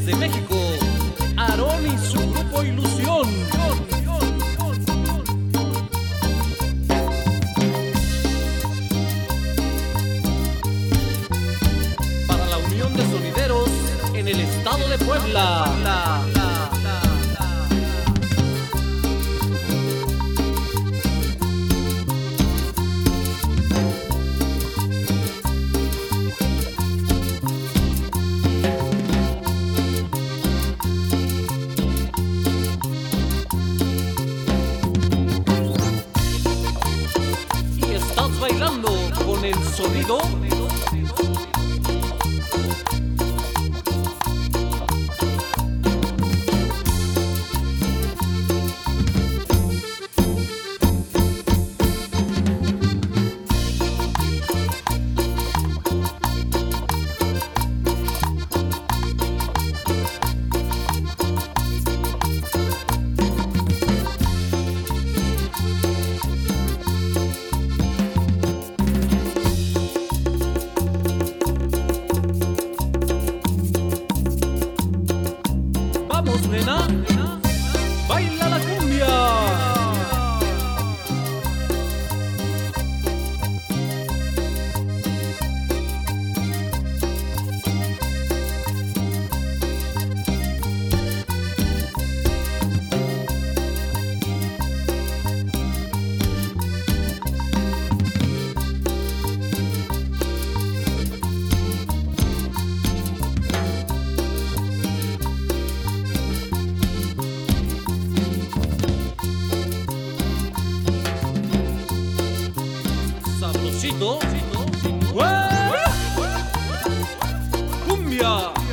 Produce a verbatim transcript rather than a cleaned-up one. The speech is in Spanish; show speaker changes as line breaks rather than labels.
desde México, Aarón y su grupo Ilusión. Para la Unión de Sonideros en el estado de Puebla. La, la, la. Bailando con el sonido. Vamos, nena, baila la cumbia. Sabrosito, cumbia.